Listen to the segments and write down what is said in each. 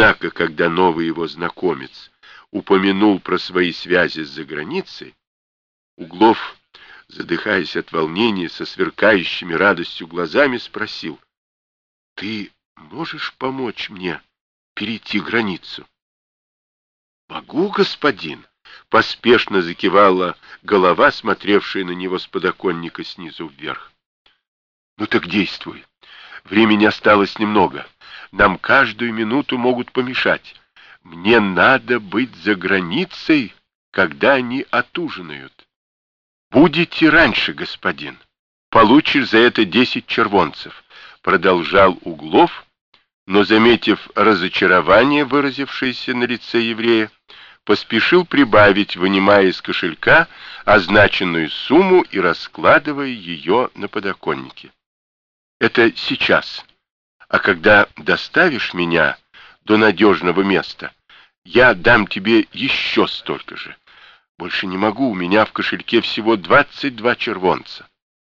Однако, когда новый его знакомец упомянул про свои связи с заграницей, Углов, задыхаясь от волнения, со сверкающими радостью глазами, спросил: «Ты можешь помочь мне перейти границу?» «Могу, господин», — поспешно закивала голова, смотревшая на него с подоконника снизу вверх. «Ну так действуй. Времени осталось немного. Нам каждую минуту могут помешать. Мне надо быть за границей, когда они отужинают». «Будете раньше, господин. Получишь за это 10 червонцев», — продолжал Углов, но, заметив разочарование, выразившееся на лице еврея, поспешил прибавить, вынимая из кошелька означенную сумму и раскладывая ее на подоконнике. «Это сейчас. А когда доставишь меня до надежного места, я дам тебе еще столько же. Больше не могу, у меня в кошельке всего 22 червонца».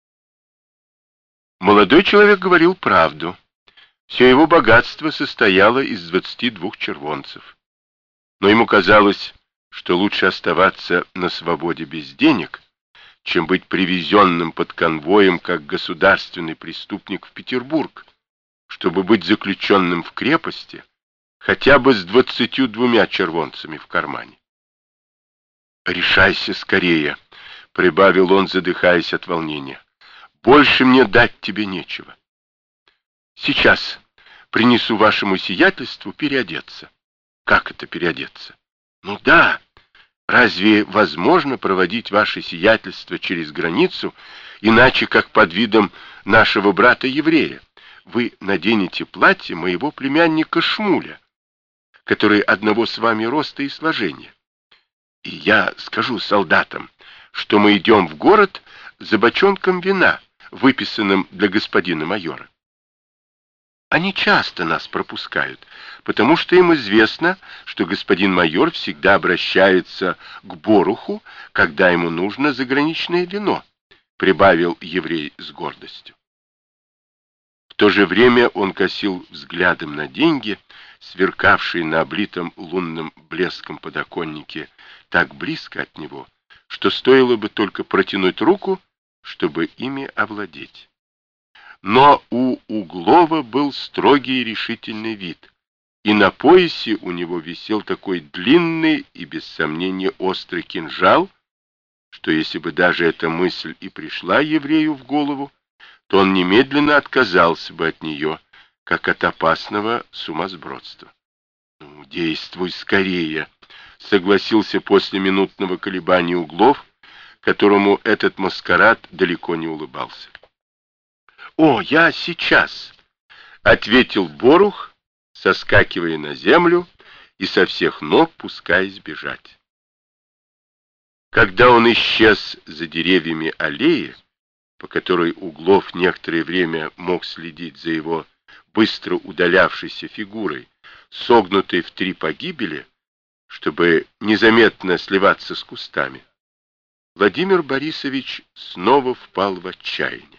Молодой человек говорил правду. Все его богатство состояло из 22 червонцев. Но ему казалось, что лучше оставаться на свободе без денег, чем быть привезенным под конвоем как государственный преступник в Петербург, чтобы быть заключенным в крепости хотя бы с 22 червонцами в кармане. «Решайся скорее», — прибавил он, задыхаясь от волнения. «Больше мне дать тебе нечего. Сейчас принесу вашему сиятельству переодеться». «Как это переодеться?» «Ну да, разве возможно проводить ваше сиятельство через границу, иначе как под видом нашего брата-еврея? Вы наденете платье моего племянника Шмуля, который одного с вами роста и сложения. И я скажу солдатам, что мы идем в город за бочонком вина, выписанным для господина майора. Они часто нас пропускают, потому что им известно, что господин майор всегда обращается к Боруху, когда ему нужно заграничное вино», — прибавил еврей с гордостью. В то же время он косил взглядом на деньги, сверкавшие на облитом лунным блеском подоконнике так близко от него, что стоило бы только протянуть руку, чтобы ими овладеть. Но у Углова был строгий и решительный вид, и на поясе у него висел такой длинный и, без сомнения, острый кинжал, что если бы даже эта мысль и пришла еврею в голову, то он немедленно отказался бы от нее, как от опасного сумасбродства. «Ну, действуй скорее», — согласился после минутного колебания Углов, которому этот маскарад далеко не улыбался. «О, я сейчас!» — ответил Борух, соскакивая на землю и со всех ног пускаясь бежать. Когда он исчез за деревьями аллеи, по которой Углов некоторое время мог следить за его быстро удалявшейся фигурой, согнутой в 3 погибели, чтобы незаметно сливаться с кустами, Владимир Борисович снова впал в отчаяние.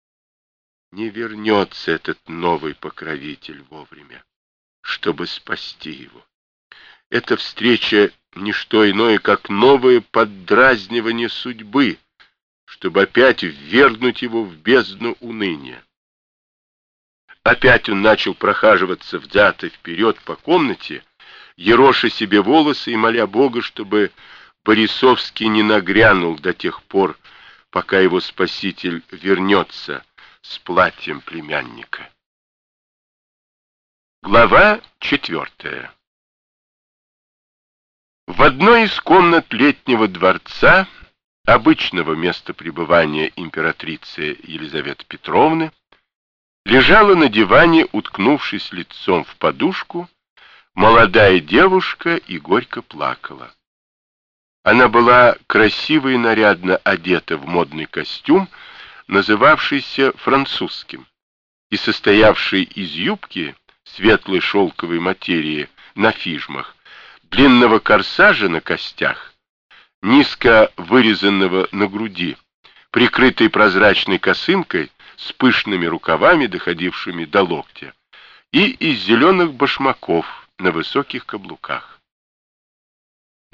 Не вернется этот новый покровитель вовремя, чтобы спасти его. Эта встреча — не что иное, как новое поддразнивание судьбы, чтобы опять ввергнуть его в бездну уныния. Опять он начал прохаживаться взад и вперед по комнате, ероша себе волосы и моля Бога, чтобы Борисовский не нагрянул до тех пор, пока его спаситель вернется с платьем племянника. Глава 4. В одной из комнат летнего дворца, обычного места пребывания императрицы Елизаветы Петровны, лежала на диване, уткнувшись лицом в подушку, молодая девушка и горько плакала. Она была красиво и нарядно одета в модный костюм, называвшийся французским, и состоявший из юбки светлой шелковой материи на фижмах, длинного корсажа на костях, низко вырезанного на груди, прикрытой прозрачной косынкой с пышными рукавами, доходившими до локтя, и из зеленых башмаков, на высоких каблуках.